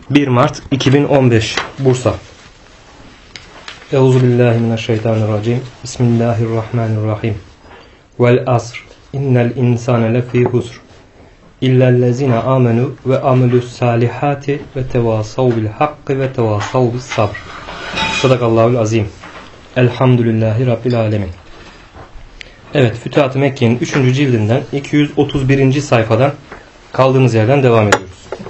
1 Mart 2015 Bursa. Euzubillahimineşşeytanirracim. Bismillahirrahmanirrahim. Vel asr. İnnel insane lefî husr. İllellezine amenu ve amelus salihati ve tevasav bil hakkı ve tevasav bis sabr. Sadakallahul azim. Elhamdülillahi Rabbil alemin. Evet, Fütuhat-ı Mekke'nin 3. cildinden 231. sayfadan kaldığımız yerden devam ediyoruz.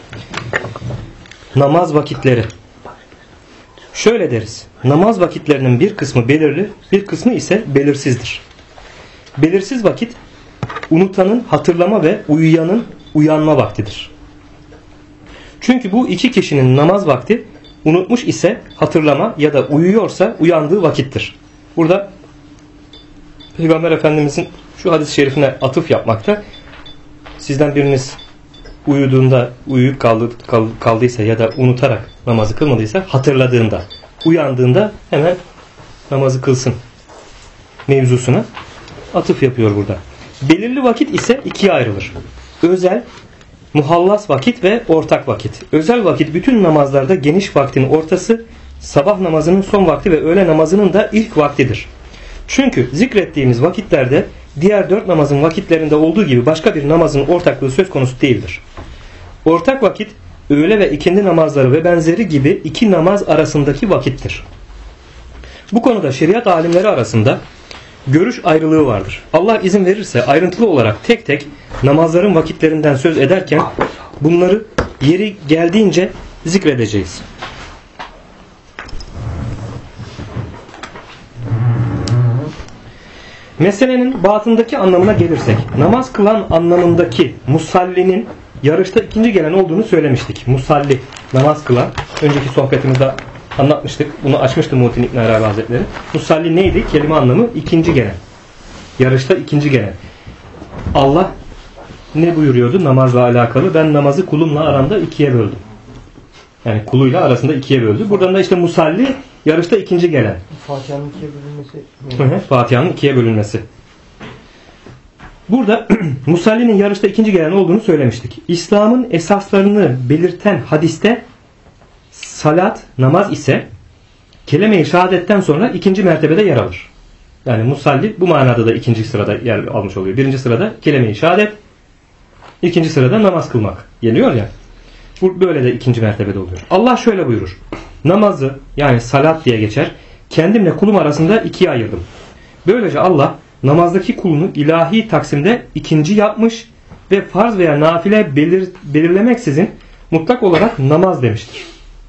Namaz vakitleri. Şöyle deriz. Namaz vakitlerinin bir kısmı belirli, bir kısmı ise belirsizdir. Belirsiz vakit, unutanın hatırlama ve uyuyanın uyanma vaktidir. Çünkü bu iki kişinin namaz vakti, unutmuş ise hatırlama ya da uyuyorsa uyandığı vakittir. Burada Peygamber Efendimizin şu hadis-i şerifine atıf yapmakta. Sizden biriniz uyuduğunda, uyuyup kaldıysa ya da unutarak namazı kılmadıysa hatırladığında, uyandığında hemen namazı kılsın mevzusuna atıf yapıyor burada. Belirli vakit ise ikiye ayrılır. Özel, muhallas vakit ve ortak vakit. Özel vakit bütün namazlarda geniş vaktin ortası, sabah namazının son vakti ve öğle namazının da ilk vaktidir. Çünkü zikrettiğimiz vakitlerde diğer 4 namazın vakitlerinde olduğu gibi başka bir namazın ortaklığı söz konusu değildir. Ortak vakit öğle ve ikindi namazları ve benzeri gibi iki namaz arasındaki vakittir. Bu konuda şeriat alimleri arasında görüş ayrılığı vardır. Allah izin verirse ayrıntılı olarak tek tek namazların vakitlerinden söz ederken bunları yeri geldiğince zikredeceğiz. Meselenin batındaki anlamına gelirsek, namaz kılan anlamındaki musallinin yarışta ikinci gelen olduğunu söylemiştik. Musalli, namaz kılan. Önceki sohbetimizde anlatmıştık. Bunu açmıştı Muhittin İbn Arabi Hazretleri. Musalli neydi? Kelime anlamı ikinci gelen. Yarışta ikinci gelen. Allah ne buyuruyordu namazla alakalı? Ben namazı kulumla aramda ikiye böldüm. Yani kuluyla arasında ikiye böldü. Buradan da işte musalli yarışta ikinci gelen. Fatiha'nın ikiye bölünmesi. Fatiha'nın ikiye bölünmesi. Burada musallinin yarışta ikinci gelen olduğunu söylemiştik. İslam'ın esaslarını belirten hadiste salat, namaz ise kelime-i şehadetten sonra ikinci mertebede yer alır. Yani musalli bu manada da ikinci sırada yer almış oluyor. Birinci sırada kelime-i şehadet, ikinci sırada namaz kılmak geliyor ya. Bu böyle de ikinci mertebede oluyor. Allah şöyle buyurur. Namazı, yani salat diye geçer, kendimle kulum arasında ikiye ayırdım. Böylece Allah namazdaki kulunu ilahi taksimde ikinci yapmış ve farz veya nafile belirlemeksizin mutlak olarak namaz demiştir.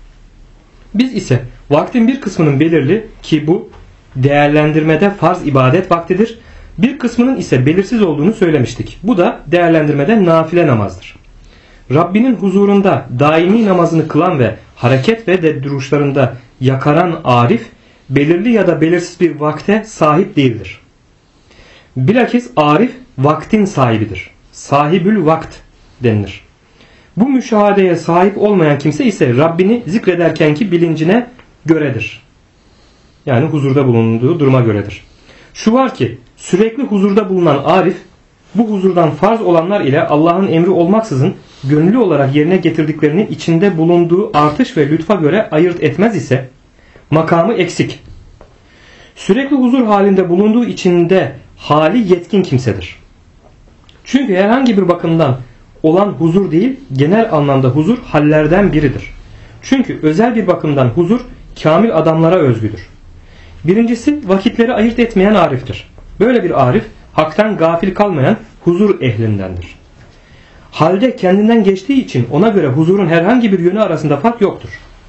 Biz ise vaktin bir kısmının belirli, ki bu değerlendirmede farz ibadet vaktidir, bir kısmının ise belirsiz olduğunu söylemiştik. Bu da değerlendirmede nafile namazdır. Rabbinin huzurunda daimi namazını kılan ve hareket ve de duruşlarında yakaran arif, belirli ya da belirsiz bir vakte sahip değildir. Bilakis arif vaktin sahibidir. Sahibül vakt denilir. Bu müşahadeye sahip olmayan kimse ise Rabbini zikrederkenki bilincine göredir. Yani huzurda bulunduğu duruma göredir. Şu var ki sürekli huzurda bulunan arif, bu huzurdan farz olanlar ile Allah'ın emri olmaksızın gönüllü olarak yerine getirdiklerini içinde bulunduğu artış ve lütfa göre ayırt etmez ise makamı eksik. Sürekli huzur halinde bulunduğu içinde hali yetkin kimsedir. Çünkü herhangi bir bakımdan olan huzur değil, genel anlamda huzur hallerden biridir. Çünkü özel bir bakımdan huzur kamil adamlara özgüdür. Birincisi vakitleri ayırt etmeyen ariftir. Böyle bir arif haktan gafil kalmayan huzur ehlindendir. Halde kendinden geçtiği için ona göre huzurun herhangi bir yönü arasında fark yoktur.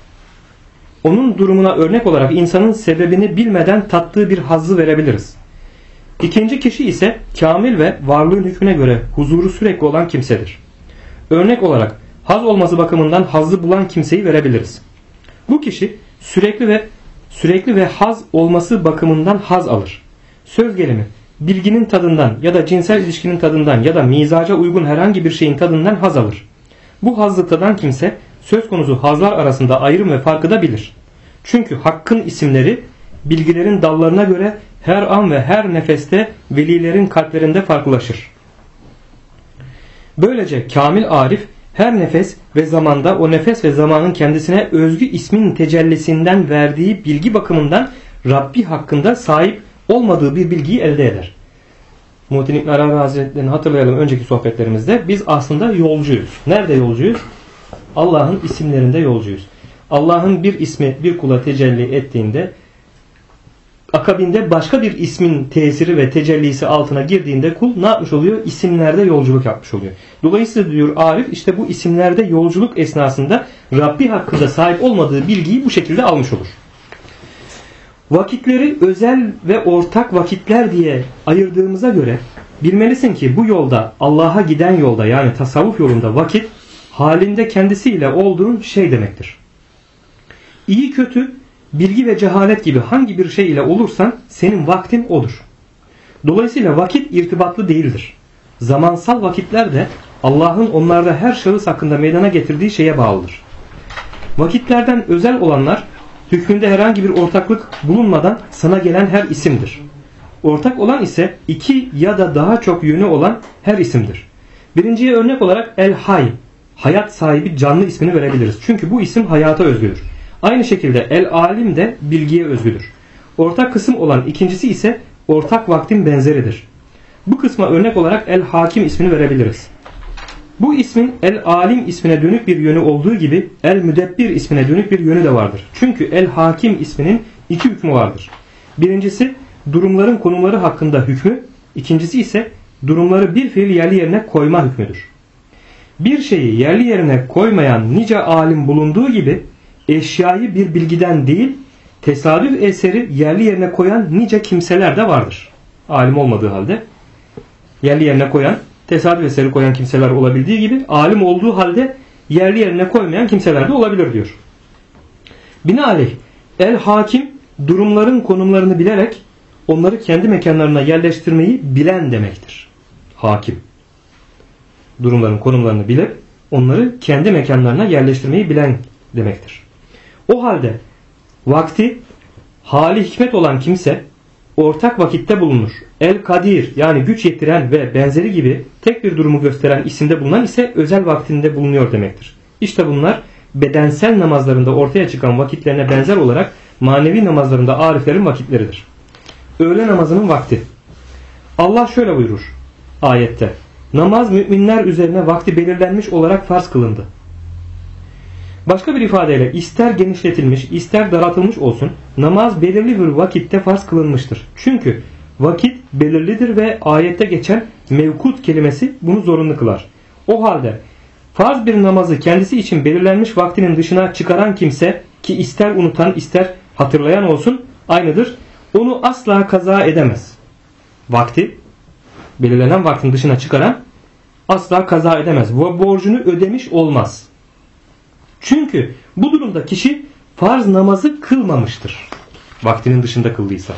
Onun durumuna örnek olarak insanın sebebini bilmeden tattığı bir hazzı verebiliriz. İkinci kişi ise kamil ve varlığın hükmüne göre huzuru sürekli olan kimsedir. Örnek olarak haz olması bakımından hazzı bulan kimseyi verebiliriz. Bu kişi sürekli ve haz olması bakımından haz alır. Söz gelimi bilginin tadından ya da cinsel ilişkinin tadından ya da mizaca uygun herhangi bir şeyin tadından haz alır. Bu hazzı tadan kimse söz konusu hazlar arasında ayrım ve farkı da bilir. Çünkü hakkın isimleri bilgilerin dallarına göre her an ve her nefeste velilerin kalplerinde farklılaşır. Böylece kamil arif her nefes ve zamanda o nefes ve zamanın kendisine özgü ismin tecellisinden verdiği bilgi bakımından Rabbi hakkında sahip olmadığı bir bilgiyi elde eder. Muhittin İbn Arabi Hazretleri'ni hatırlayalım önceki sohbetlerimizde. Biz aslında yolcuyuz. Nerede yolcuyuz? Allah'ın isimlerinde yolcuyuz. Allah'ın bir ismi bir kula tecelli ettiğinde, akabinde başka bir ismin tesiri ve tecellisi altına girdiğinde kul ne yapmış oluyor? İsimlerde yolculuk yapmış oluyor. Dolayısıyla diyor Arif, işte bu isimlerde yolculuk esnasında Rabbi hakkında sahip olmadığı bilgiyi bu şekilde almış olur. Vakitleri özel ve ortak vakitler diye ayırdığımıza göre bilmelisin ki bu yolda, Allah'a giden yolda, yani tasavvuf yolunda vakit halinde kendisiyle olduğun şey demektir. İyi kötü, bilgi ve cehalet gibi hangi bir şey ile olursan senin vaktin odur. Dolayısıyla vakit irtibatlı değildir. Zamansal vakitler de Allah'ın onlarda her şahıs hakkında meydana getirdiği şeye bağlıdır. Vakitlerden özel olanlar hükmünde herhangi bir ortaklık bulunmadan sana gelen her isimdir. Ortak olan ise iki ya da daha çok yönü olan her isimdir. Birinciye örnek olarak El-Hay, hayat sahibi canlı ismini verebiliriz. Çünkü bu isim hayata özgüdür. Aynı şekilde El-Alim de bilgiye özgüdür. Ortak kısım olan ikincisi ise ortak vaktin benzeridir. Bu kısma örnek olarak El-Hakim ismini verebiliriz. Bu ismin El-Alim ismine dönük bir yönü olduğu gibi El-Müdebbir ismine dönük bir yönü de vardır. Çünkü El-Hakim isminin iki hükmü vardır. Birincisi durumların konumları hakkında hükmü, ikincisi ise durumları bir fiil yerli yerine koyma hükmüdür. Bir şeyi yerli yerine koymayan nice alim bulunduğu gibi eşyayı bir bilgiden değil, tesadüf eseri yerli yerine koyan nice kimseler de vardır. Alim olmadığı halde yerli yerine koyan, tesadüf eseri koyan kimseler olabildiği gibi alim olduğu halde yerli yerine koymayan kimseler de olabilir diyor. Binaenaleyh El-Hakim durumların konumlarını bilerek onları kendi mekanlarına yerleştirmeyi bilen demektir. Hakim. Durumların konumlarını bilip onları kendi mekanlarına yerleştirmeyi bilen demektir. O halde vakti hali hikmet olan kimse ortak vakitte bulunur. El-Kadir yani güç yetiren ve benzeri gibi tek bir durumu gösteren isimde bulunan ise özel vaktinde bulunuyor demektir. İşte bunlar bedensel namazlarında ortaya çıkan vakitlerine benzer olarak manevi namazlarında ariflerin vakitleridir. Öğle namazının vakti. Allah şöyle buyurur ayette. Namaz müminler üzerine vakti belirlenmiş olarak farz kılındı. Başka bir ifadeyle ister genişletilmiş ister daraltılmış olsun namaz belirli bir vakitte farz kılınmıştır. Çünkü vakit belirlidir ve ayette geçen mevkut kelimesi bunu zorunlu kılar. O halde farz bir namazı kendisi için belirlenmiş vaktinin dışına çıkaran kimse ki ister unutan ister hatırlayan olsun aynıdır. Onu asla kaza edemez. Vakti belirlenen vaktin dışına çıkaran asla kaza edemez. Bu borcunu ödemiş olmaz. Çünkü bu durumda kişi farz namazı kılmamıştır. Vaktinin dışında kıldıysa.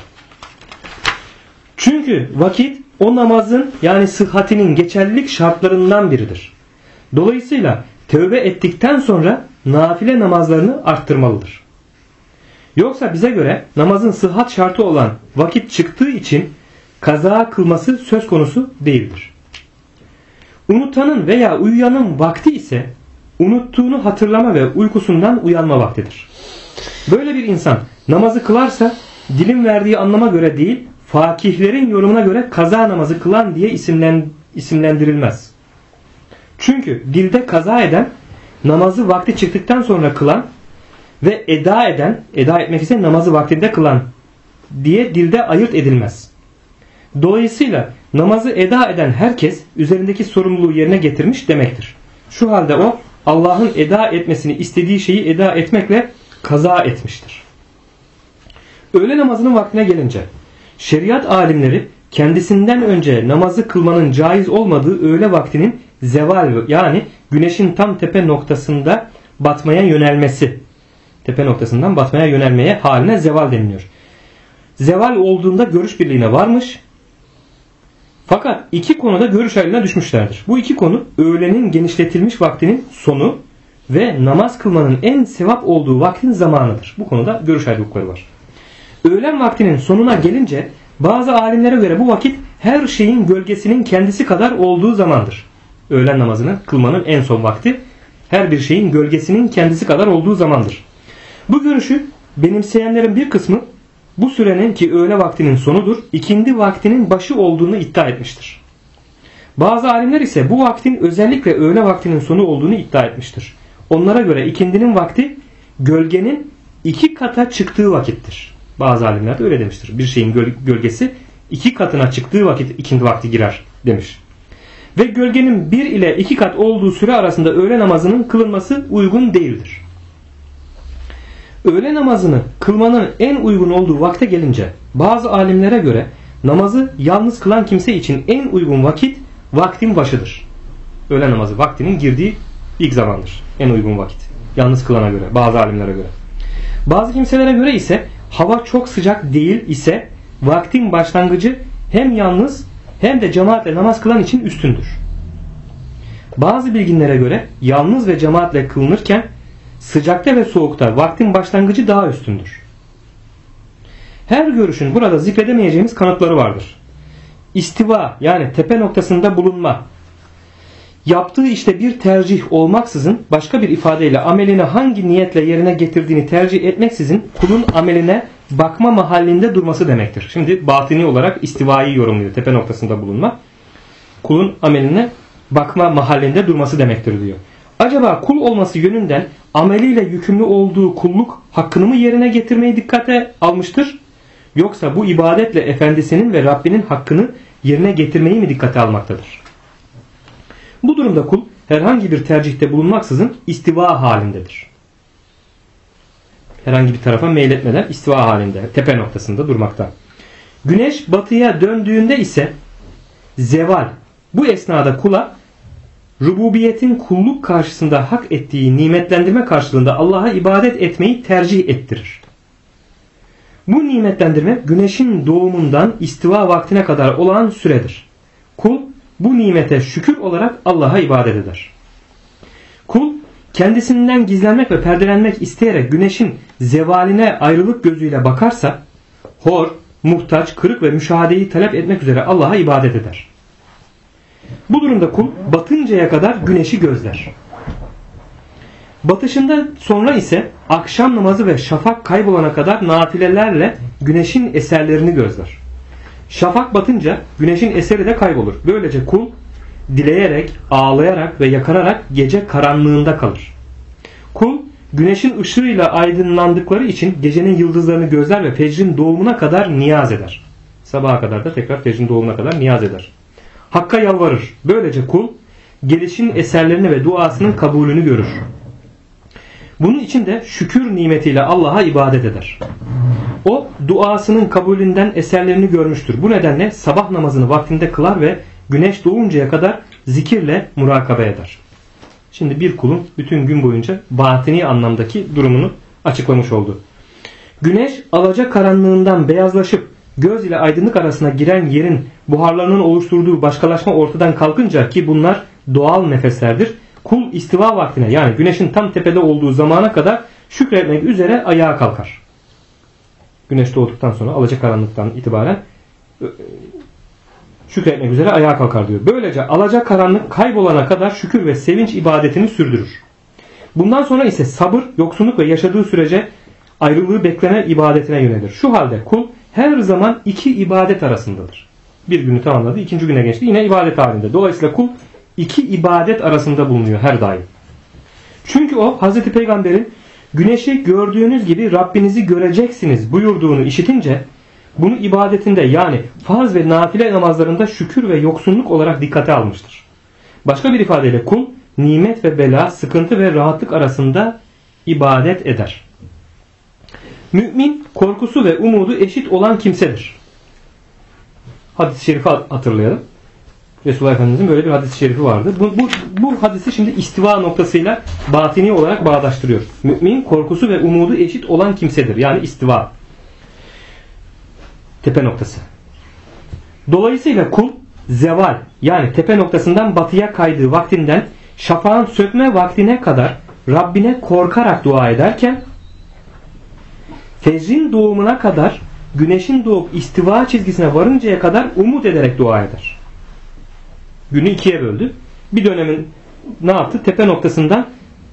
Çünkü vakit o namazın yani sıhhatinin geçerlilik şartlarından biridir. Dolayısıyla tövbe ettikten sonra nafile namazlarını arttırmalıdır. Yoksa bize göre namazın sıhhat şartı olan vakit çıktığı için kaza kılması söz konusu değildir. Unutanın veya uyuyanın vakti ise unuttuğunu hatırlama ve uykusundan uyanma vaktidir. Böyle bir insan namazı kılarsa dilin verdiği anlama göre değil, fakihlerin yorumuna göre kaza namazı kılan diye isimlendirilmez. Çünkü dilde kaza eden, namazı vakti çıktıktan sonra kılan ve eda etmek ise namazı vaktinde kılan diye dilde ayırt edilmez. Dolayısıyla namazı eda eden herkes üzerindeki sorumluluğu yerine getirmiş demektir. Şu halde o Allah'ın eda etmesini istediği şeyi eda etmekle kaza etmiştir. Öğle namazının vaktine gelince şeriat alimleri kendisinden önce namazı kılmanın caiz olmadığı öğle vaktinin zeval yani güneşin tam tepe noktasında batmaya yönelmesi, tepe noktasından batmaya yönelmeye haline zeval deniliyor. Zeval olduğunda görüş birliğine varmış. Fakat iki konuda görüş ayrılığına düşmüşlerdir. Bu iki konu öğlenin genişletilmiş vaktinin sonu ve namaz kılmanın en sevap olduğu vaktin zamanıdır. Bu konuda görüş ayrılıkları var. Öğlen vaktinin sonuna gelince bazı alimlere göre bu vakit her şeyin gölgesinin kendisi kadar olduğu zamandır. Öğlen namazını kılmanın en son vakti Her bir şeyin gölgesinin kendisi kadar olduğu zamandır. Bu görüşü benimseyenlerin bir kısmı bu sürenin ki öğle vaktinin sonudur, ikindi vaktinin başı olduğunu iddia etmiştir. Bazı alimler ise bu vaktin özellikle öğle vaktinin sonu olduğunu iddia etmiştir. Onlara göre ikindinin vakti gölgenin 2 kata çıktığı vakittir. Bazı alimler de öyle demiştir. Bir şeyin gölgesi 2 katına çıktığı vakit ikindi vakti girer demiş. Ve gölgenin 1 ile 2 kat olduğu süre arasında öğle namazının kılınması uygun değildir. Öğle namazını kılmanın en uygun olduğu vakte gelince bazı alimlere göre namazı yalnız kılan kimse için en uygun vakit vaktin başıdır. Öğle namazı vaktinin girdiği ilk zamandır. En uygun vakit. Yalnız kılana göre, bazı alimlere göre. Bazı kimselere göre ise hava çok sıcak değil ise vaktin başlangıcı hem yalnız hem de cemaatle namaz kılan için üstündür. Bazı bilginlere göre yalnız ve cemaatle kılınırken sıcakta ve soğukta vaktin başlangıcı daha üstündür. Her görüşün burada zikredemeyeceğimiz kanıtları vardır. İstiva yani tepe noktasında bulunma, yaptığı işte bir tercih olmaksızın başka bir ifadeyle amelini hangi niyetle yerine getirdiğini tercih etmeksizin kulun ameline bakma mahallinde durması demektir. Şimdi batini olarak istivayı yorumluyor. Tepe noktasında bulunma. Kulun ameline bakma mahallinde durması demektir diyor. Acaba kul olması yönünden ameliyle yükümlü olduğu kulluk hakkını mı yerine getirmeyi dikkate almıştır? Yoksa bu ibadetle efendisinin ve Rabbinin hakkını yerine getirmeyi mi dikkate almaktadır? Bu durumda kul herhangi bir tercihte bulunmaksızın istiva halindedir. Herhangi bir tarafa meyletmeden istiva halinde, tepe noktasında durmakta. Güneş batıya döndüğünde ise zeval. Bu esnada kula rububiyetin kulluk karşısında hak ettiği nimetlendirme karşılığında Allah'a ibadet etmeyi tercih ettirir. Bu nimetlendirme güneşin doğumundan istiva vaktine kadar olan süredir. Kul bu nimete şükür olarak Allah'a ibadet eder. Kul kendisinden gizlenmek ve perdelenmek isteyerek güneşin zevaline ayrılık gözüyle bakarsa hor, muhtaç, kırık ve müşahadeyi talep etmek üzere Allah'a ibadet eder. Bu durumda kul batıncaya kadar güneşi gözler. Batışında sonra ise akşam namazı ve şafak kaybolana kadar nafilelerle güneşin eserlerini gözler. Şafak batınca güneşin eseri de kaybolur. Böylece kul dileyerek, ağlayarak ve yakararak gece karanlığında kalır. Kul güneşin ışığıyla aydınlandıkları için gecenin yıldızlarını gözler ve fecrin doğumuna kadar niyaz eder. Sabaha kadar da tekrar fecrin doğumuna kadar niyaz eder. Hakka yalvarır. Böylece kul gelişin eserlerini ve duasının kabulünü görür. Bunun için de şükür nimetiyle Allah'a ibadet eder. O duasının kabulünden eserlerini görmüştür. Bu nedenle sabah namazını vaktinde kılar ve güneş doğuncaya kadar zikirle murakabe eder. Şimdi bir kulun bütün gün boyunca batini anlamdaki durumunu açıklamış oldu. Güneş alacakaranlığından beyazlaşıp göz ile aydınlık arasına giren yerin buharlarının oluşturduğu başkalaşma ortadan kalkınca ki bunlar doğal nefeslerdir. Kul istiva vaktine yani güneşin tam tepede olduğu zamana kadar şükretmek üzere ayağa kalkar. Güneş doğduktan sonra alacakaranlıktan itibaren şükretmek üzere ayağa kalkar diyor. Böylece alacakaranlık kaybolana kadar şükür ve sevinç ibadetini sürdürür. Bundan sonra ise sabır, yoksunluk ve yaşadığı sürece ayrılığı bekleme ibadetine yönelir. Şu halde kul her zaman iki ibadet arasındadır. Bir günü tamamladı, ikinci güne geçti. Yine ibadet halinde. Dolayısıyla kul iki ibadet arasında bulunuyor her daim. Çünkü o Hazreti Peygamber'in güneşi gördüğünüz gibi Rabbinizi göreceksiniz buyurduğunu işitince bunu ibadetinde yani farz ve nafile namazlarında şükür ve yoksunluk olarak dikkate almıştır. Başka bir ifadeyle kul nimet ve bela, sıkıntı ve rahatlık arasında ibadet eder. Mümin korkusu ve umudu eşit olan kimsedir. Hadis-i şerifi hatırlayalım. Resulullah Efendimizin böyle bir hadis-i şerifi vardı. Bu hadisi şimdi istiva noktasıyla batini olarak bağdaştırıyor. Mümin korkusu ve umudu eşit olan kimsedir. Yani istiva. Tepe noktası. Dolayısıyla kul zeval yani tepe noktasından batıya kaydığı vaktinden şafağın sökme vaktine kadar Rabbine korkarak dua ederken fecrin doğumuna kadar güneşin doğup istiva çizgisine varıncaya kadar umut ederek dua eder. Günü ikiye böldü. Bir dönemin ne yaptı? Tepe noktasından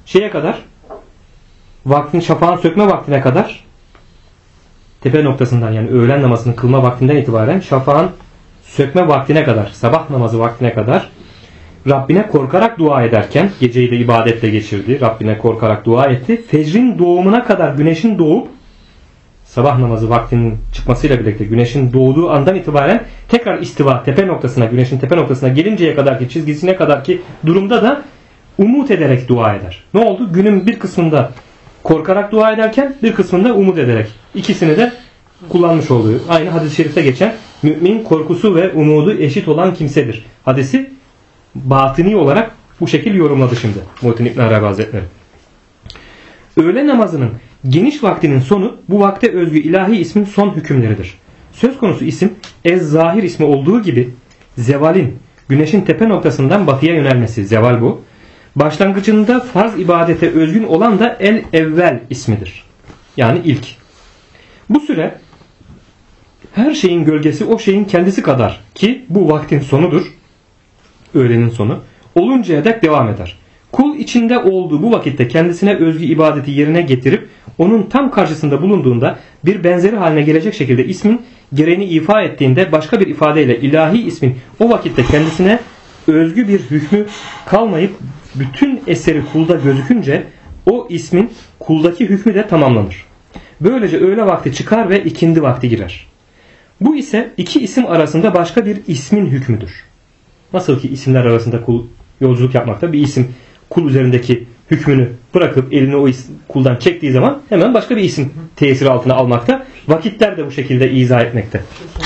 şeye kadar, vaktin şafağın sökme vaktine kadar, tepe noktasından yani öğlen namazını kılma vaktinden itibaren şafağın sökme vaktine kadar, sabah namazı vaktine kadar Rabbine korkarak dua ederken, geceyi de ibadetle geçirdi. Rabbine korkarak dua etti. Fecrin doğumuna kadar, güneşin doğup sabah namazı vaktinin çıkmasıyla birlikte güneşin doğduğu andan itibaren tekrar istiva, tepe noktasına, güneşin tepe noktasına gelinceye kadarki çizgisine kadarki durumda da umut ederek dua eder. Ne oldu? Günün bir kısmında korkarak dua ederken bir kısmında umut ederek. İkisini de kullanmış oluyor. Aynı hadis-i şerifte geçen mümin korkusu ve umudu eşit olan kimsedir. Hadisi batini olarak bu şekil yorumladı şimdi Muhittin İbn Arabi Hazretleri. Öğle namazının geniş vaktinin sonu bu vakte özgü ilahi ismin son hükümleridir. Söz konusu isim Ez-Zahir ismi olduğu gibi zevalin, güneşin tepe noktasından batıya yönelmesi, zeval bu. Başlangıcında farz ibadete özgün olan da El-Evvel ismidir. Yani ilk. Bu süre her şeyin gölgesi o şeyin kendisi kadar ki bu vaktin sonudur. Öğlenin sonu. Oluncaya dek devam eder. Kul içinde olduğu bu vakitte kendisine özgü ibadeti yerine getirip onun tam karşısında bulunduğunda bir benzeri haline gelecek şekilde ismin gereğini ifa ettiğinde başka bir ifadeyle ilahi ismin o vakitte kendisine özgü bir hükmü kalmayıp bütün eseri kulda gözükünce o ismin kuldaki hükmü de tamamlanır. Böylece öğle vakti çıkar ve ikindi vakti girer. Bu ise iki isim arasında başka bir ismin hükmüdür. Nasıl ki isimler arasında kul yolculuk yapmakta bir isim kul üzerindeki hükmünü bırakıp elini o kuldan çektiği zaman hemen başka bir isim tesiri altına almakta. Vakitler de bu şekilde izah etmekte.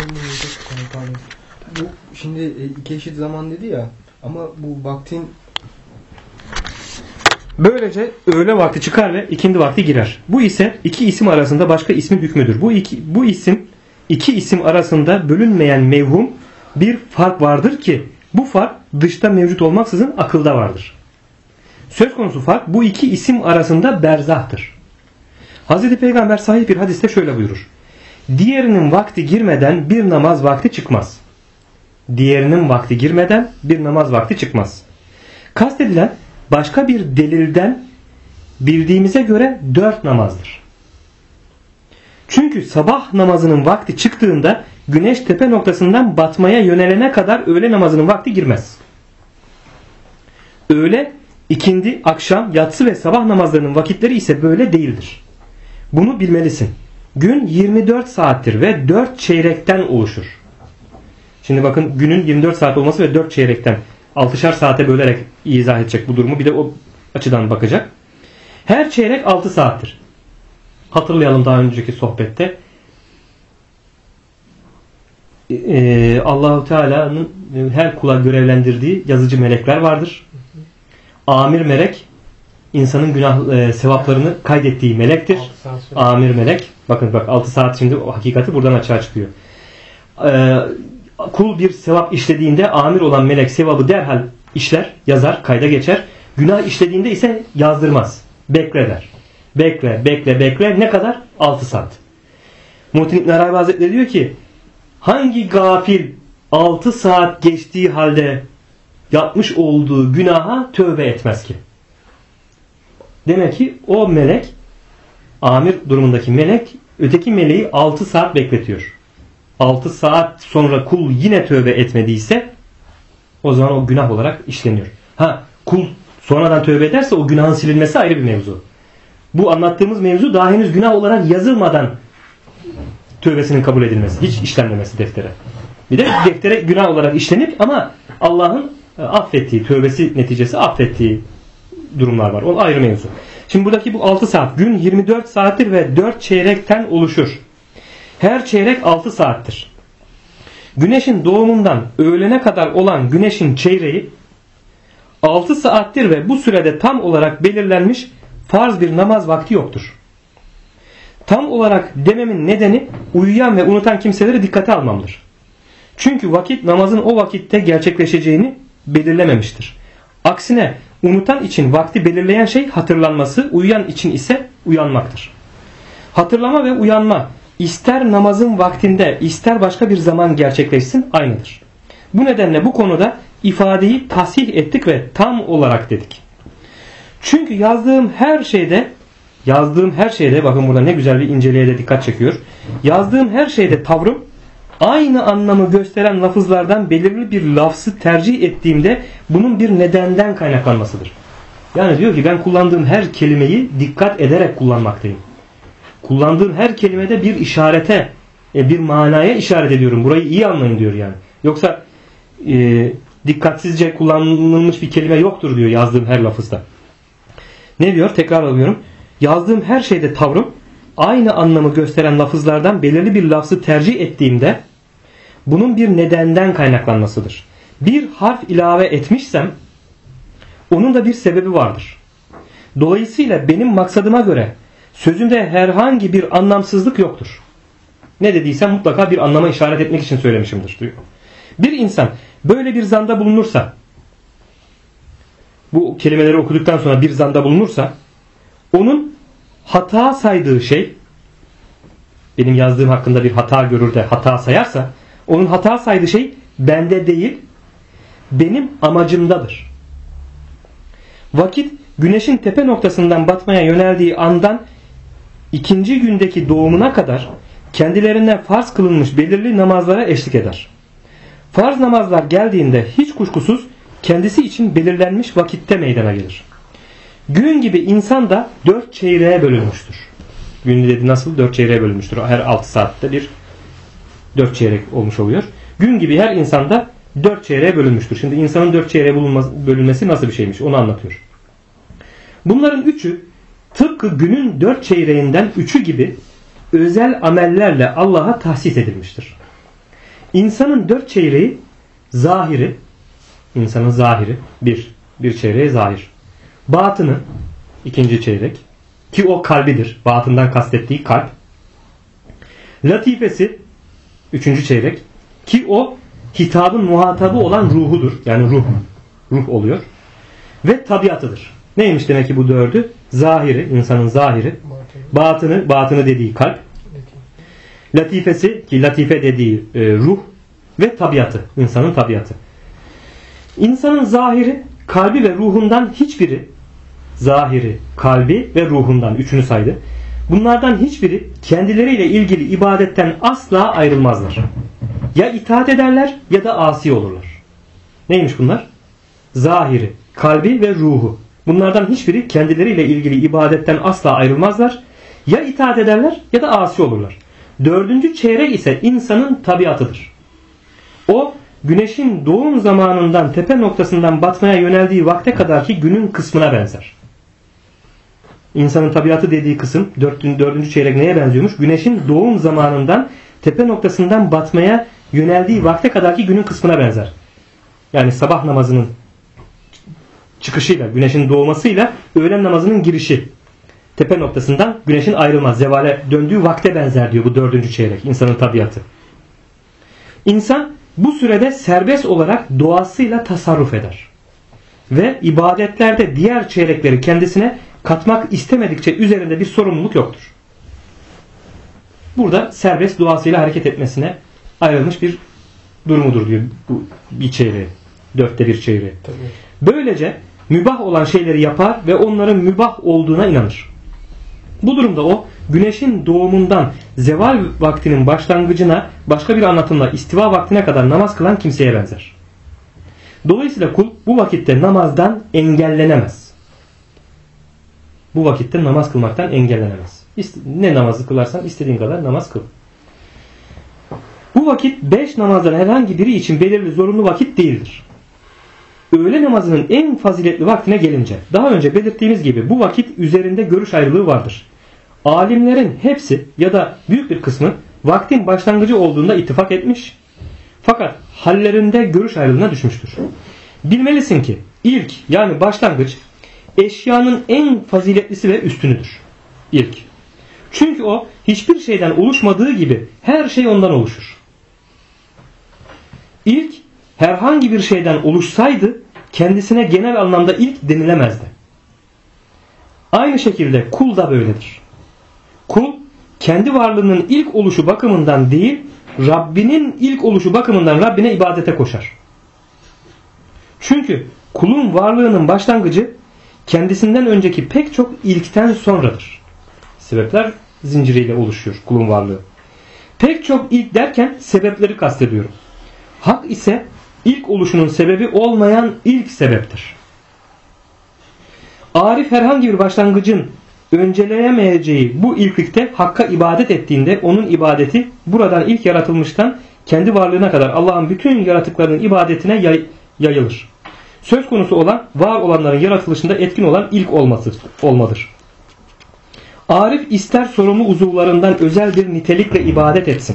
Bu şimdi iki eşit zaman dedi ya, ama bu vaktin böylece öğle vakti çıkar ve ikindi vakti girer. Bu ise iki isim arasında başka ismin hükmüdür. Bu iki isim arasında bölünmeyen mevhum bir fark vardır ki bu fark dışta mevcut olmaksızın akılda vardır. Söz konusu fark bu iki isim arasında berzahtır. Hz. Peygamber sahih bir hadiste şöyle buyurur. Diğerinin vakti girmeden bir namaz vakti çıkmaz. Diğerinin vakti girmeden bir namaz vakti çıkmaz. Kastedilen başka bir delilden bildiğimize göre 4 namazdır. Çünkü sabah namazının vakti çıktığında güneş tepe noktasından batmaya yönelene kadar öğle namazının vakti girmez. Öğle, ikindi, akşam, yatsı ve sabah namazlarının vakitleri ise böyle değildir. Bunu bilmelisin. Gün 24 saattir ve 4 çeyrekten oluşur. Şimdi bakın günün 24 saat olması ve 4 çeyrekten 6'şar saate bölerek izah edecek bu durumu. Bir de o açıdan bakacak. Her çeyrek 6 saattir. Hatırlayalım daha önceki sohbette. Allah-u Teala'nın her kula görevlendirdiği yazıcı melekler vardır. Amir melek insanın günah sevaplarını kaydettiği melektir. Amir melek. Bakın 6 saat şimdi o hakikati buradan açığa çıkıyor. Kul bir sevap işlediğinde amir olan melek sevabı derhal işler, yazar, kayda geçer. Günah işlediğinde ise yazdırmaz. Bekle der. Bekle. Ne kadar? 6 saat. Muhittin İbn Arabi Hazretleri diyor ki hangi gafil 6 saat geçtiği halde yapmış olduğu günaha tövbe etmez ki? Demek ki o melek, amir durumundaki melek, öteki meleği 6 saat bekletiyor. 6 saat sonra kul yine tövbe etmediyse o zaman o günah olarak işleniyor. Kul sonradan tövbe ederse o günahın silinmesi ayrı bir mevzu. Bu anlattığımız mevzu daha henüz günah olarak yazılmadan tövbesinin kabul edilmesi, hiç işlenmemesi deftere. Bir de deftere günah olarak işlenip ama Allah'ın affettiği, tövbesi neticesi affettiği durumlar var. O ayrı mevzu. Şimdi buradaki bu 6 saat, gün 24 saattir ve 4 çeyrekten oluşur. Her çeyrek 6 saattir. Güneşin doğumundan öğlene kadar olan güneşin çeyreği 6 saattir ve bu sürede tam olarak belirlenmiş farz bir namaz vakti yoktur. Tam olarak dememin nedeni uyuyan ve unutan kimseleri dikkate almamdır. Çünkü vakit namazın o vakitte gerçekleşeceğini belirlememiştir. Aksine unutan için vakti belirleyen şey hatırlanması, uyuyan için ise uyanmaktır. Hatırlama ve uyanma ister namazın vaktinde ister başka bir zaman gerçekleşsin aynıdır. Bu nedenle bu konuda ifadeyi tasih ettik ve tam olarak dedik. Çünkü yazdığım her şeyde bakın burada ne güzel bir inceleye de dikkat çekiyor. Yazdığım her şeyde tavrım aynı anlamı gösteren lafızlardan belirli bir lafzı tercih ettiğimde bunun bir nedenden kaynaklanmasıdır. Yani diyor ki ben kullandığım her kelimeyi dikkat ederek kullanmaktayım. Kullandığım her kelimede bir işarete, bir manaya işaret ediyorum. Burayı iyi anlayın diyor yani. Yoksa dikkatsizce kullanılmış bir kelime yoktur diyor yazdığım her lafızda. Ne diyor? Tekrar alıyorum. Yazdığım her şeyde tavrım aynı anlamı gösteren lafızlardan belirli bir lafzı tercih ettiğimde bunun bir nedenden kaynaklanmasıdır. Bir harf ilave etmişsem onun da bir sebebi vardır. Dolayısıyla benim maksadıma göre sözümde herhangi bir anlamsızlık yoktur. Ne dediysem mutlaka bir anlama işaret etmek için söylemişimdir diyor. Bir insan böyle bir zanda bulunursa, bu kelimeleri okuduktan sonra bir zanda bulunursa, onun hata saydığı şey, benim yazdığım hakkında bir hata görür de hata sayarsa, onun hata saydığı şey bende değil, benim amacımdadır. Vakit güneşin tepe noktasından batmaya yöneldiği andan ikinci gündeki doğumuna kadar kendilerinden farz kılınmış belirli namazlara eşlik eder. Farz namazlar geldiğinde hiç kuşkusuz kendisi için belirlenmiş vakitte meydana gelir. Gün gibi insan da 4 çeyreğe bölünmüştür. Gün dedi nasıl? 4 çeyreğe bölünmüştür. Her 6 saatte bir 4 çeyrek olmuş oluyor. Gün gibi her insanda 4 çeyreğe bölünmüştür. Şimdi insanın 4 çeyreğe bölünmesi nasıl bir şeymiş? Onu anlatıyor. Bunların üçü tıpkı günün 4 çeyreğinden 3'ü gibi özel amellerle Allah'a tahsis edilmiştir. İnsanın 4 çeyreği zahiri, insanın zahiri bir çeyreği zahir. Batını ikinci çeyrek ki o kalbidir. Batından kastettiği kalp. Latifesi üçüncü çeyrek ki o hitabın muhatabı olan ruhudur. Yani ruh oluyor. Ve tabiatıdır. Neymiş demek ki bu dördü? Zahiri, insanın zahiri. Batını dediği kalp. Latifesi ki latife dediği ruh ve tabiatı, insanın tabiatı. İnsanın zahiri, kalbi ve ruhundan hiçbiri, zahiri, kalbi ve ruhundan üçünü saydı. Bunlardan hiçbiri kendileriyle ilgili ibadetten asla ayrılmazlar. Ya itaat ederler ya da asi olurlar. Neymiş bunlar? Zahiri, kalbi ve ruhu. Bunlardan hiçbiri kendileriyle ilgili ibadetten asla ayrılmazlar. Ya itaat ederler ya da asi olurlar. Dördüncü çeyrek ise insanın tabiatıdır. O güneşin doğum zamanından tepe noktasından batmaya yöneldiği vakte kadarki günün kısmına benzer. İnsanın tabiatı dediği kısım dördüncü çeyrek neye benziyormuş? Güneşin doğum zamanından tepe noktasından batmaya yöneldiği vakte kadarki günün kısmına benzer. Yani sabah namazının çıkışıyla, güneşin doğmasıyla öğlen namazının girişi tepe noktasından güneşin ayrılmaz, zevale döndüğü vakte benzer diyor bu dördüncü çeyrek, insanın tabiatı. İnsan bu sürede serbest olarak doğasıyla tasarruf eder. Ve ibadetlerde diğer çeyrekleri kendisine katmak istemedikçe üzerinde bir sorumluluk yoktur. Burada serbest doğasıyla hareket etmesine ayrılmış bir durumudur diyor bu bir çeyreği. 4'te 1 çeyreği. Böylece mübah olan şeyleri yapar ve onların mübah olduğuna inanır. Bu durumda o güneşin doğumundan zeval vaktinin başlangıcına başka bir anlatımla istiva vaktine kadar namaz kılan kimseye benzer. Dolayısıyla kul bu vakitte namazdan engellenemez. Bu vakitte namaz kılmaktan engellenemez. Ne namazı kılarsan istediğin kadar namaz kıl. Bu vakit 5 namazdan herhangi biri için belirli zorunlu vakit değildir. Öğle namazının en faziletli vaktine gelince daha önce belirttiğimiz gibi bu vakit üzerinde görüş ayrılığı vardır. Alimlerin hepsi ya da büyük bir kısmı vaktin başlangıcı olduğunda ittifak etmiş fakat hallerinde görüş ayrılığına düşmüştür. Bilmelisin ki ilk yani başlangıç eşyanın en faziletlisi ve üstünüdür. İlk. Çünkü o hiçbir şeyden oluşmadığı gibi her şey ondan oluşur. İlk herhangi bir şeyden oluşsaydı kendisine genel anlamda ilk denilemezdi. Aynı şekilde kul da böyledir. Kul kendi varlığının ilk oluşu bakımından değil, Rabbinin ilk oluşu bakımından Rabbine ibadete koşar. Çünkü kulun varlığının başlangıcı kendisinden önceki pek çok ilkten sonradır. Sebepler zinciriyle oluşuyor kulun varlığı. Pek çok ilk derken sebepleri kastediyorum. Hak ise ilk oluşunun sebebi olmayan ilk sebeptir. Arif herhangi bir başlangıcın önceleyemeyeceği bu ilklikte Hakk'a ibadet ettiğinde onun ibadeti buradan ilk yaratılmıştan kendi varlığına kadar Allah'ın bütün yaratıklarının ibadetine yayılır. Söz konusu olan var olanların yaratılışında etkin olan ilk olmadır. Arif ister sorumlu uzuvlarından özel bir nitelikle ibadet etsin.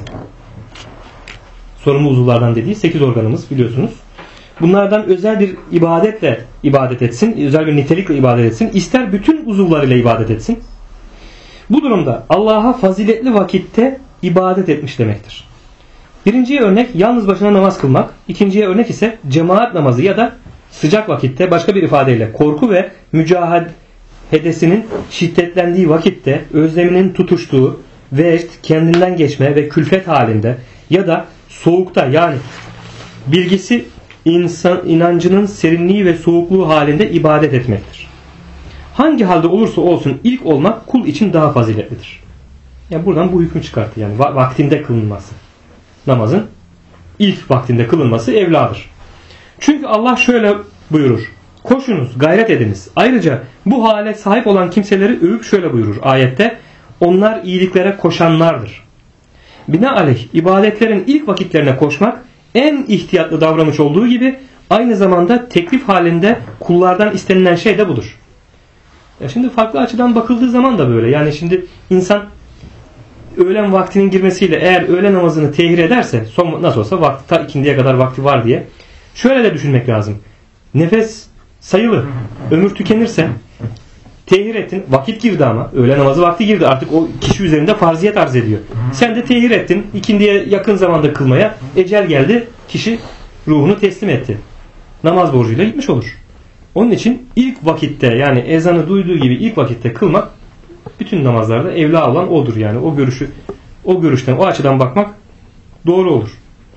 Sorumlu uzuvlardan dediği 8 organımız biliyorsunuz. Bunlardan özel bir ibadetle ibadet etsin, özel bir nitelikle ibadet etsin, ister bütün uzuvlarıyla ibadet etsin. Bu durumda Allah'a faziletli vakitte ibadet etmiş demektir. Birinciye örnek yalnız başına namaz kılmak, ikinciye örnek ise cemaat namazı ya da sıcak vakitte, başka bir ifadeyle korku ve mücahedesinin şiddetlendiği vakitte, özleminin tutuştuğu, vecd, kendinden geçme ve külfet halinde ya da soğukta, yani bilgisi inancının serinliği ve soğukluğu halinde ibadet etmektir. Hangi halde olursa olsun ilk olmak kul için daha faziletlidir. Yani buradan bu hükmü çıkarttı. Yani vaktinde kılınması. Namazın ilk vaktinde kılınması evladır. Çünkü Allah şöyle buyurur. Koşunuz, gayret ediniz. Ayrıca bu hale sahip olan kimseleri övüp şöyle buyurur ayette. Onlar iyiliklere koşanlardır. Binaenaleyh ibadetlerin ilk vakitlerine koşmak en ihtiyatlı davranış olduğu gibi aynı zamanda teklif halinde kullardan istenilen şey de budur. Ya şimdi farklı açıdan bakıldığı zaman da böyle. Yani şimdi insan öğlen vaktinin girmesiyle eğer öğle namazını tehir ederse son nasıl olsa vakti ta ikindiye kadar vakti var diye şöyle de düşünmek lazım. Nefes sayılı. Ömür tükenirse tehir ettin. Vakit girdi ama. Öğle namazı vakti girdi. Artık o kişi üzerinde farziyet arz ediyor. Sen de tehir ettin. İkindiye yakın zamanda kılmaya. Ecel geldi. Kişi ruhunu teslim etti. Namaz borcuyla gitmiş olur. Onun için ilk vakitte, yani ezanı duyduğu gibi ilk vakitte kılmak bütün namazlarda evla olan odur. Yani o görüşten, o açıdan bakmak doğru olur.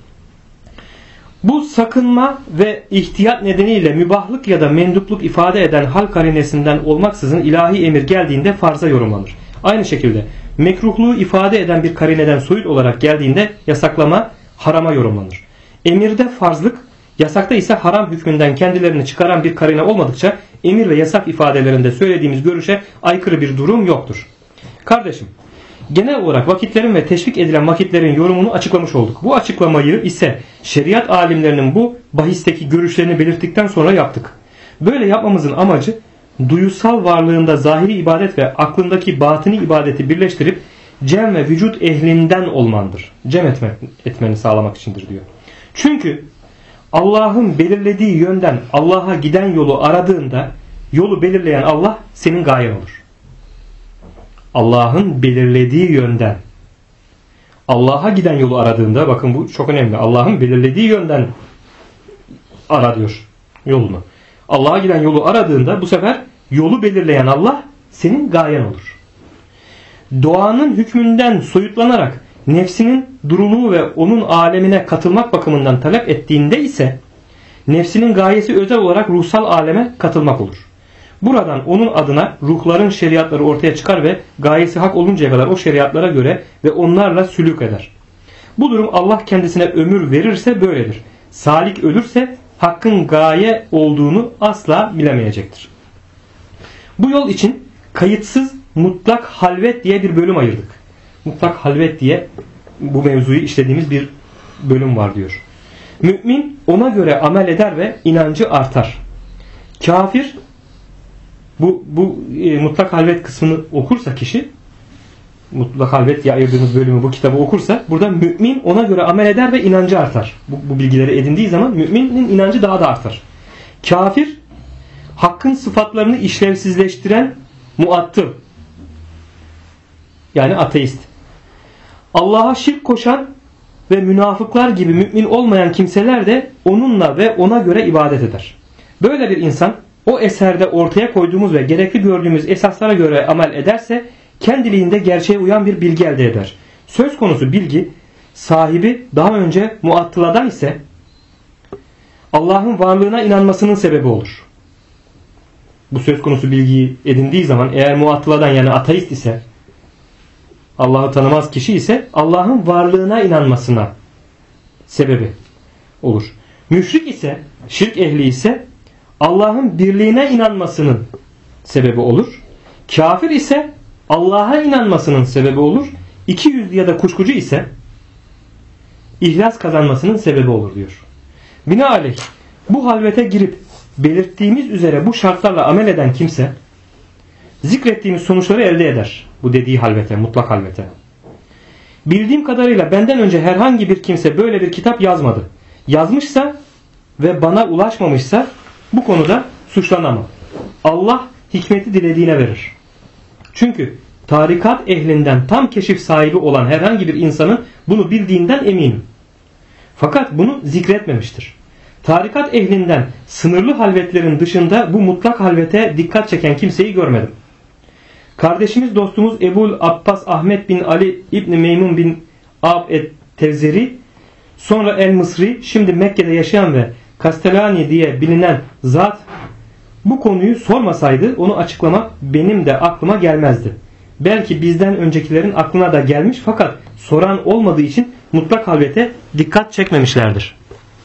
Bu sakınma ve ihtiyat nedeniyle mübahlık ya da mendupluk ifade eden hal karinesinden olmaksızın ilahi emir geldiğinde farza yorumlanır. Aynı şekilde mekruhluğu ifade eden bir karineden soyut olarak geldiğinde yasaklama harama yorumlanır. Emirde farzlık, yasakta ise haram hükmünden kendilerini çıkaran bir karine olmadıkça emir ve yasak ifadelerinde söylediğimiz görüşe aykırı bir durum yoktur. Kardeşim, genel olarak vakitlerin ve teşvik edilen vakitlerin yorumunu açıklamış olduk. Bu açıklamayı ise şeriat alimlerinin bu bahisteki görüşlerini belirttikten sonra yaptık. Böyle yapmamızın amacı duyusal varlığında zahiri ibadet ve aklındaki batini ibadeti birleştirip cem ve vücut ehlinden olmandır. Cem etmeni sağlamak içindir diyor. Çünkü Allah'ın belirlediği yönden Allah'a giden yolu aradığında yolu belirleyen Allah senin gayen olur. Allah'ın belirlediği yönden Allah'a giden yolu aradığında, bakın bu çok önemli. Allah'ın belirlediği yönden ara diyor yolunu. Allah'a giden yolu aradığında bu sefer yolu belirleyen Allah senin gayen olur. Doğanın hükmünden soyutlanarak nefsinin duruluğu ve onun alemine katılmak bakımından talep ettiğinde ise nefsinin gayesi özel olarak ruhsal aleme katılmak olur. Buradan onun adına ruhların şeriatları ortaya çıkar ve gayesi hak oluncaya kadar o şeriatlara göre ve onlarla sülük eder. Bu durum Allah kendisine ömür verirse böyledir. Salik ölürse hakkın gaye olduğunu asla bilemeyecektir. Bu yol için kayıtsız mutlak halvet diye bir bölüm ayırdık. Mutlak halvet diye bu mevzuyu işlediğimiz bir bölüm var diyor. Mümin ona göre amel eder ve inancı artar. Kafir bu mutlak halvet kısmını okursa kişi, mutlak halvet diye ayırdığımız bölümü, bu kitabı okursa burada mümin ona göre amel eder ve inancı artar. Bu bilgileri edindiği zaman müminin inancı daha da artar. Kafir hakkın sıfatlarını işlevsizleştiren muattıl, yani ateist. Allah'a şirk koşan ve münafıklar gibi mümin olmayan kimseler de onunla ve ona göre ibadet eder. Böyle bir insan o eserde ortaya koyduğumuz ve gerekli gördüğümüz esaslara göre amel ederse kendiliğinde gerçeğe uyan bir bilgi elde eder. Söz konusu bilgi sahibi daha önce muattıladan ise Allah'ın varlığına inanmasının sebebi olur. bu söz konusu bilgiyi edindiği zaman, eğer muattıladan yani ateist ise, Allah'ı tanımaz kişi ise Allah'ın varlığına inanmasına sebebi olur. Müşrik ise, şirk ehli ise Allah'ın birliğine inanmasının sebebi olur. Kafir ise Allah'a inanmasının sebebi olur. İkiyüzlü ya da kuşkucu ise ihlas kazanmasının sebebi olur diyor. Binaenaleyh bu halvete girip belirttiğimiz üzere bu şartlarla amel eden kimse zikrettiğimiz sonuçları elde eder. Bu dediği halvete, mutlak halvete. Bildiğim kadarıyla benden önce herhangi bir kimse böyle bir kitap yazmadı. Yazmışsa ve bana ulaşmamışsa bu konuda suçlanamam. Allah hikmeti dilediğine verir. Çünkü tarikat ehlinden tam keşif sahibi olan herhangi bir insanın bunu bildiğinden eminim. Fakat bunu zikretmemiştir. Tarikat ehlinden sınırlı halvetlerin dışında bu mutlak halvete dikkat çeken kimseyi görmedim. Kardeşimiz dostumuz Ebul Abbas Ahmet bin Ali İbni Meymun bin Ab et-Tevzeri, sonra El-Mısri, şimdi Mekke'de yaşayan ve Kastelani diye bilinen zat bu konuyu sormasaydı onu açıklamak benim de aklıma gelmezdi. Belki bizden öncekilerin aklına da gelmiş fakat soran olmadığı için mutlak halvete dikkat çekmemişlerdir.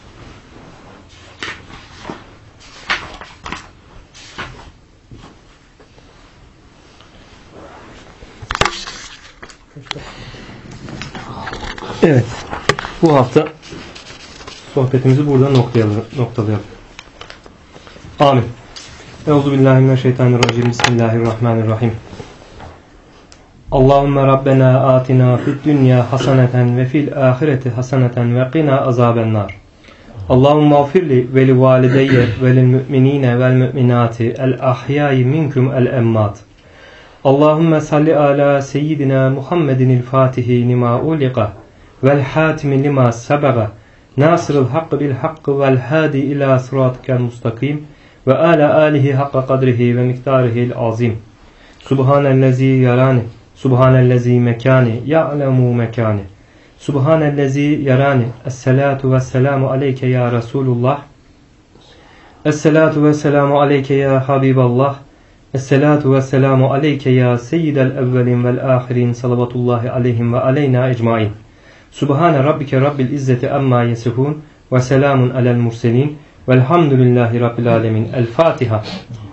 Evet. Bu hafta sohbetimizi burada noktalayalım. Amin. Euzubillahimineşşeytanirracim. Bismillahirrahmanirrahim. Allahümme Rabbena atina fid dünya haseneten ve fil ahireti haseneten ve qina azabennar. Allahümme afirli ve li valideyye ve lil müminine vel müminati el ahyayi minkum el emmat. Allahümme salli ala seyyidina Muhammedinil fatihi lima uliqa vel hatimi lima sabaga nasırıl hakkı bil hakkı vel hadi ila sıratikel mustakim ve ala alihi hakka kadrihi ve miktarihil azim. Subhanellezi yarani, subhanellezi mekani, ya'lemu mekani. Subhanellezi yarani. Esselatu vesselamu aleyke ya Resulullah. Esselatu vesselamu aleyke ya Habiballah. Esselatu vesselamu aleyke ya seyyidel evvelin vel ahirin. Salavatullahi aleyhim ve aleyna ecmain. Subhane rabbike rabbil izzeti amma yesifun ve selamun alel murselin velhamdülillahi rabbil alemin. El Fatiha.